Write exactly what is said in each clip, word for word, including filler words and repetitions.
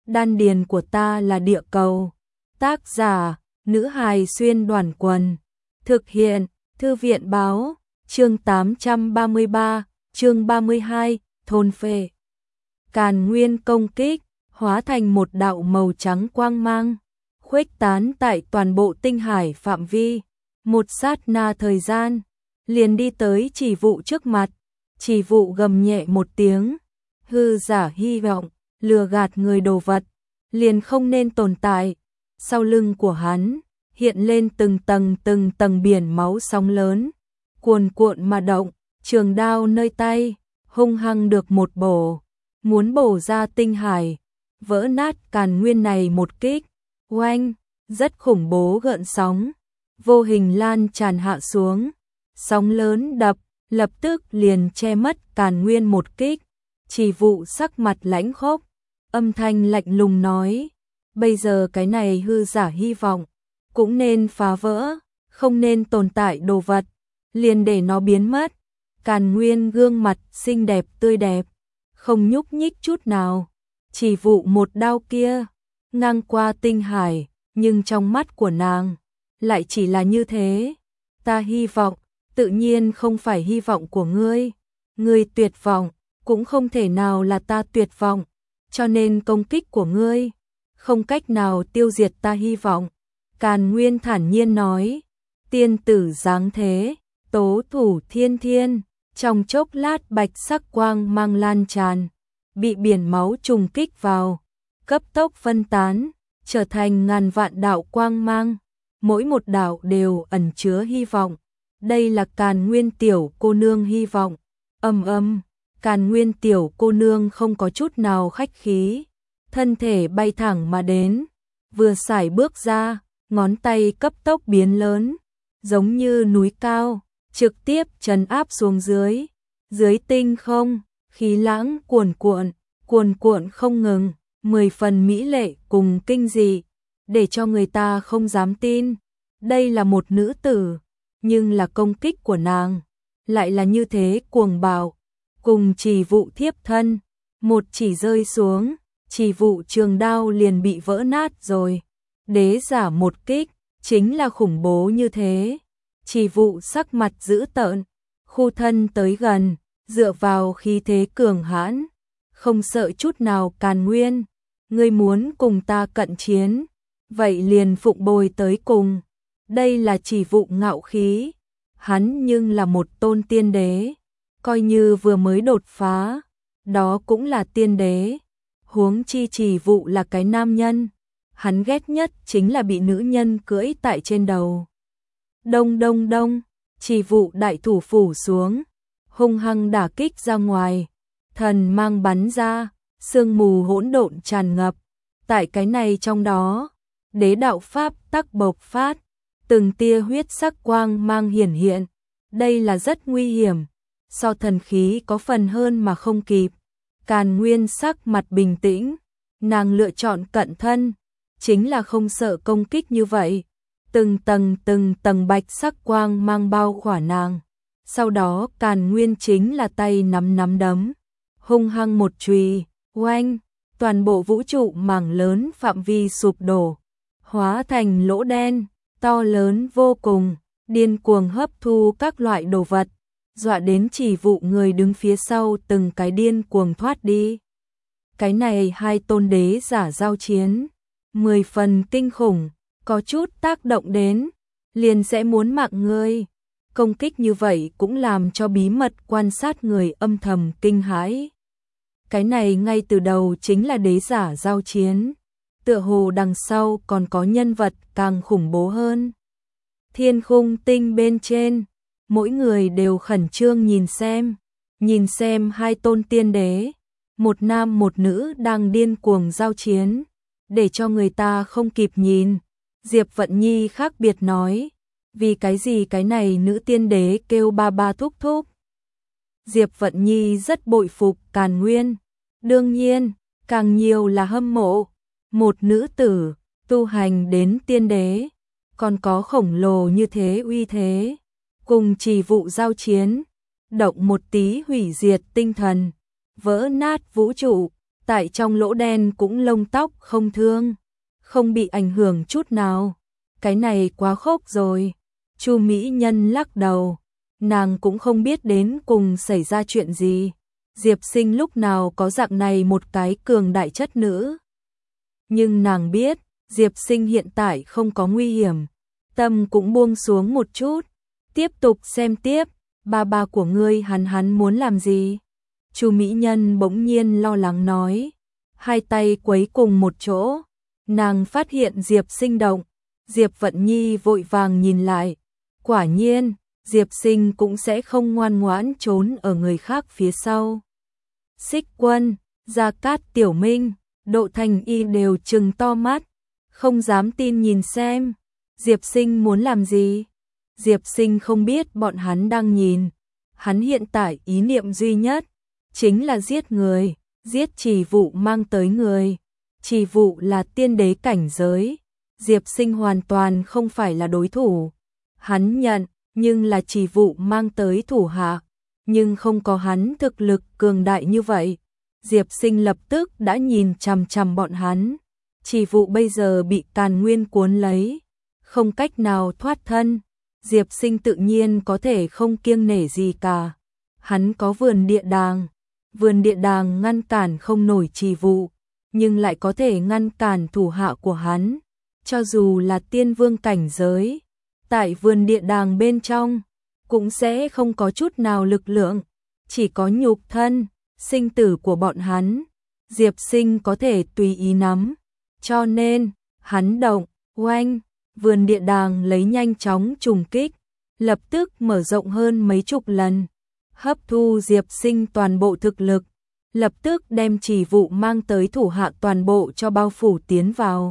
đan điền của ta là địa cầu. Tác giả, nữ hài xuyên đoàn quần. Thực hiện, thư viện báo, chương tám trăm ba mươi ba, chương ba mươi hai, thôn phệ. Càn Nguyên công kích, hóa thành một đạo màu trắng quang mang, khuếch tán tại toàn bộ tinh hải phạm vi. Một sát na thời gian, liền đi tới Chỉ Vụ trước mặt. Chỉ Vụ gầm nhẹ một tiếng, hư giả hy vọng, lừa gạt người đồ vật, liền không nên tồn tại. Sau lưng của hắn, hiện lên từng tầng từng tầng biển máu sóng lớn, cuồn cuộn mà động, trường đao nơi tay, hung hăng được một bổ, muốn bổ ra tinh hải, vỡ nát Càn Nguyên này một kích. Oanh, rất khủng bố gợn sóng, vô hình lan tràn hạ xuống, sóng lớn đập, lập tức liền che mất Càn Nguyên một kích. Chỉ Vụ sắc mặt lãnh khốc, âm thanh lạnh lùng nói, bây giờ cái này hư giả hy vọng, cũng nên phá vỡ, không nên tồn tại đồ vật, liền để nó biến mất. Càn Nguyên gương mặt xinh đẹp tươi đẹp, không nhúc nhích chút nào. Chỉ Vụ một đao kia, ngang qua tinh hải, nhưng trong mắt của nàng, lại chỉ là như thế. Ta hy vọng, tự nhiên không phải hy vọng của ngươi. Ngươi tuyệt vọng, cũng không thể nào là ta tuyệt vọng. Cho nên công kích của ngươi, không cách nào tiêu diệt ta hy vọng. Càn Nguyên thản nhiên nói, tiên tử dáng thế, tố thủ thiên thiên. Trong chốc lát bạch sắc quang mang lan tràn, bị biển máu trùng kích vào, cấp tốc phân tán, trở thành ngàn vạn đạo quang mang, mỗi một đạo đều ẩn chứa hy vọng. Đây là Càn Nguyên tiểu cô nương hy vọng. Ầm ầm, Càn Nguyên tiểu cô nương không có chút nào khách khí, thân thể bay thẳng mà đến, vừa sải bước ra, ngón tay cấp tốc biến lớn, giống như núi cao, trực tiếp trấn áp xuống dưới. Dưới tinh không, khí lãng cuồn cuộn, cuồn cuộn không ngừng, mười phần mỹ lệ cùng kinh dị, để cho người ta không dám tin. Đây là một nữ tử, nhưng là công kích của nàng lại là như thế cuồng bạo, cùng Chỉ Vụ thiếp thân, một chỉ rơi xuống, Chỉ Vụ trường đao liền bị vỡ nát rồi. Đế giả một kích, chính là khủng bố như thế. Chỉ Vụ sắc mặt dữ tợn, khu thân tới gần, dựa vào khí thế cường hãn, không sợ chút nào. Càn Nguyên, ngươi muốn cùng ta cận chiến, vậy liền phụng bồi tới cùng. Đây là Chỉ Vụ ngạo khí, hắn nhưng là một tôn tiên đế, coi như vừa mới đột phá, đó cũng là tiên đế. Huống chi Chỉ Vụ là cái nam nhân, hắn ghét nhất chính là bị nữ nhân cưỡi tại trên đầu. Đông đông đông, Chỉ Vụ đại thủ phủ xuống, hung hăng đả kích ra ngoài, thần mang bắn ra, sương mù hỗn độn tràn ngập. Tại cái này trong đó, đế đạo pháp tắc bộc phát, từng tia huyết sắc quang mang hiển hiện. Đây là rất nguy hiểm, so thần khí có phần hơn mà không kịp. Càn Nguyên sắc mặt bình tĩnh, nàng lựa chọn cận thân, chính là không sợ công kích như vậy. Từng tầng từng tầng bạch sắc quang mang bao khỏa nàng. Sau đó Càn Nguyên chính là tay nắm nắm đấm, hung hăng một chùy, oanh, toàn bộ vũ trụ mảng lớn phạm vi sụp đổ, hóa thành lỗ đen, to lớn vô cùng, điên cuồng hấp thu các loại đồ vật, dọa đến Chỉ Vụ người đứng phía sau từng cái điên cuồng thoát đi. Cái này hai tôn đế giả giao chiến, mười phần kinh khủng, có chút tác động đến, liền sẽ muốn mạng ngươi. Công kích như vậy cũng làm cho bí mật quan sát người âm thầm kinh hãi. Cái này ngay từ đầu chính là đế giả giao chiến, tựa hồ đằng sau còn có nhân vật càng khủng bố hơn. Thiên khung tinh bên trên, mỗi người đều khẩn trương nhìn xem, nhìn xem hai tôn tiên đế, một nam một nữ đang điên cuồng giao chiến, để cho người ta không kịp nhìn. Diệp Vận Nhi khác biệt nói, vì cái gì cái này nữ tiên đế kêu ba ba thúc thúc. Diệp Vận Nhi rất bội phục Càn Nguyên, đương nhiên, càng nhiều là hâm mộ. Một nữ tử, tu hành đến tiên đế, còn có khổng lồ như thế uy thế, cùng Chỉ Vụ giao chiến, động một tí hủy diệt tinh thần, vỡ nát vũ trụ, tại trong lỗ đen cũng lông tóc không thương, không bị ảnh hưởng chút nào. Cái này quá khốc rồi. Chu mỹ nhân lắc đầu, nàng cũng không biết đến cùng xảy ra chuyện gì. Diệp Sinh lúc nào có dạng này một cái cường đại chất nữ. Nhưng nàng biết, Diệp Sinh hiện tại không có nguy hiểm, tâm cũng buông xuống một chút. Tiếp tục xem tiếp, ba ba của ngươi hắn hắn muốn làm gì? Chu mỹ nhân bỗng nhiên lo lắng nói, hai tay quấy cùng một chỗ. Nàng phát hiện Diệp Sinh động, Diệp Vận Nhi vội vàng nhìn lại. Quả nhiên, Diệp Sinh cũng sẽ không ngoan ngoãn trốn ở người khác phía sau. Xích Quân, Gia Cát Tiểu Minh, Độ Thành Y đều trừng to mắt, không dám tin nhìn xem. Diệp Sinh muốn làm gì? Diệp Sinh không biết bọn hắn đang nhìn. Hắn hiện tại ý niệm duy nhất chính là giết người, giết Trì Vụ mang tới người. Trì Vụ là tiên đế cảnh giới, Diệp Sinh hoàn toàn không phải là đối thủ. Hắn nhận, nhưng là Trì Vụ mang tới thủ hạ, nhưng không có hắn thực lực cường đại như vậy. Diệp Sinh lập tức đã nhìn chằm chằm bọn hắn. Trì Vụ bây giờ bị Càn Nguyên cuốn lấy, không cách nào thoát thân. Diệp Sinh tự nhiên có thể không kiêng nể gì cả. Hắn có vườn địa đàng, vườn địa đàng ngăn cản không nổi Trì Vụ, nhưng lại có thể ngăn cản thủ hạ của hắn. Cho dù là tiên vương cảnh giới, tại vườn địa đàng bên trong, cũng sẽ không có chút nào lực lượng, chỉ có nhục thân, sinh tử của bọn hắn. Diệp Sinh có thể tùy ý nắm, cho nên, hắn động, oanh, vườn địa đàng lấy nhanh chóng trùng kích, lập tức mở rộng hơn mấy chục lần, hấp thu Diệp Sinh toàn bộ thực lực, lập tức đem Trì Vụ mang tới thủ hạ toàn bộ cho bao phủ tiến vào.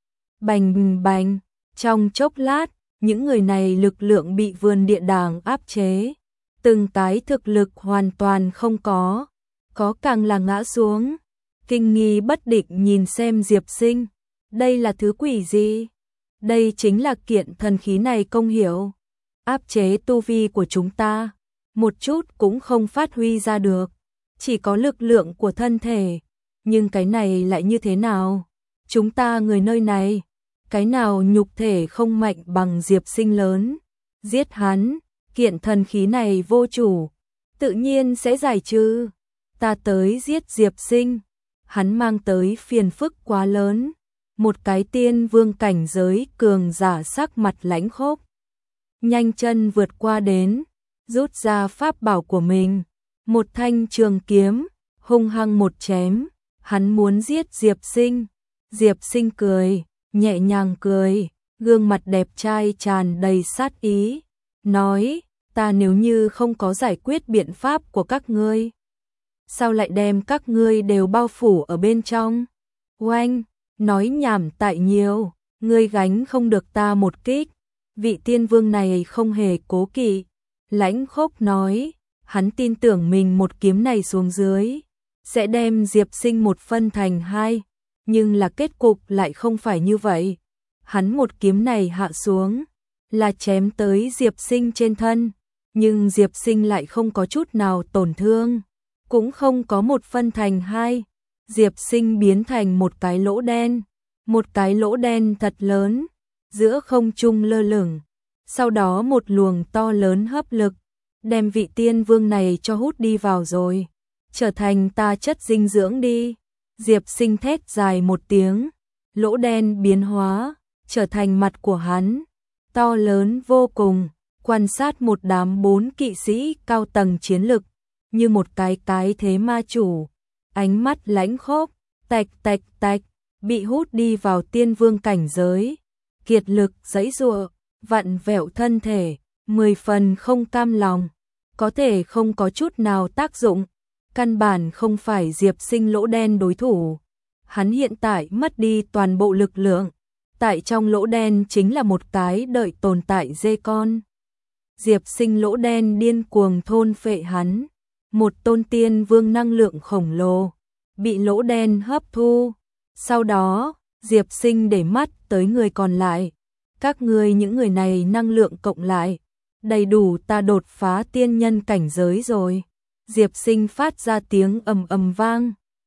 Bành bành, trong chốc lát, những người này lực lượng bị vườn địa đàng áp chế, từng cái thực lực hoàn toàn không có, có càng là ngã xuống. Kinh nghi bất định nhìn xem Diệp Sinh, đây là thứ quỷ gì? Đây chính là kiện thần khí này công hiệu, áp chế tu vi của chúng ta, một chút cũng không phát huy ra được, chỉ có lực lượng của thân thể, nhưng cái này lại như thế nào? Chúng ta người nơi này, cái nào nhục thể không mạnh bằng Diệp Sinh lớn, giết hắn, kiện thần khí này vô chủ, tự nhiên sẽ giải trừ. Ta tới giết Diệp Sinh, hắn mang tới phiền phức quá lớn. Một cái tiên vương cảnh giới cường giả sắc mặt lãnh khốc, nhanh chân vượt qua đến, rút ra pháp bảo của mình, một thanh trường kiếm, hung hăng một chém. Hắn muốn giết Diệp Sinh. Diệp Sinh cười, nhẹ nhàng cười, gương mặt đẹp trai tràn đầy sát ý, nói, ta nếu như không có giải quyết biện pháp của các ngươi, sao lại đem các ngươi đều bao phủ ở bên trong? Oanh, nói nhảm tại nhiều, ngươi gánh không được ta một kích. Vị tiên vương này không hề cố kỵ, lãnh khốc nói, hắn tin tưởng mình một kiếm này xuống dưới, sẽ đem Diệp Sinh một phân thành hai, nhưng là kết cục lại không phải như vậy. Hắn một kiếm này hạ xuống, là chém tới Diệp Sinh trên thân, nhưng Diệp Sinh lại không có chút nào tổn thương, cũng không có một phân thành hai. Diệp Sinh biến thành một cái lỗ đen, một cái lỗ đen thật lớn, giữa không trung lơ lửng. Sau đó một luồng to lớn hấp lực, đem vị tiên vương này cho hút đi vào rồi, trở thành ta chất dinh dưỡng đi. Diệp Sinh thét dài một tiếng, lỗ đen biến hóa, trở thành mặt của hắn, to lớn vô cùng, quan sát một đám bốn kỵ sĩ cao tầng chiến lực, như một cái cái thế ma chủ, ánh mắt lãnh khốc, tạch tạch tạch, bị hút đi vào tiên vương cảnh giới, kiệt lực giãy giụa, vặn vẹo thân thể, mười phần không cam lòng, có thể không có chút nào tác dụng, căn bản không phải Diệp Sinh lỗ đen đối thủ. Hắn hiện tại mất đi toàn bộ lực lượng, tại trong lỗ đen chính là một cái đợi tồn tại dê con. Diệp Sinh lỗ đen điên cuồng thôn phệ hắn, một tôn tiên vương năng lượng khổng lồ bị lỗ đen hấp thu. Sau đó, Diệp Sinh để mắt tới người còn lại, các ngươi những người này năng lượng cộng lại, đầy đủ ta đột phá tiên nhân cảnh giới rồi. Diệp Sinh phát ra tiếng ầm ầm vang,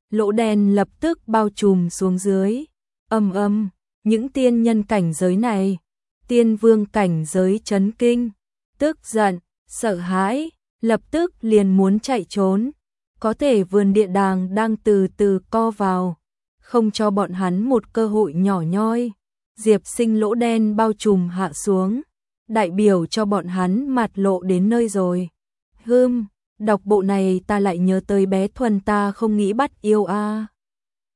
lỗ đen lập tức bao trùm xuống dưới. Ầm ầm, những tiên nhân cảnh giới này, tiên vương cảnh giới chấn kinh, tức giận, sợ hãi, lập tức liền muốn chạy trốn. Có thể vườn địa đàng đang từ từ co vào, không cho bọn hắn một cơ hội nhỏ nhoi. Diệp Sinh lỗ đen bao trùm hạ xuống, đại biểu cho bọn hắn mạt lộ đến nơi rồi. Hừm, đọc bộ này ta lại nhớ tới bé Thuần ta không nghĩ bắt yêu a. À.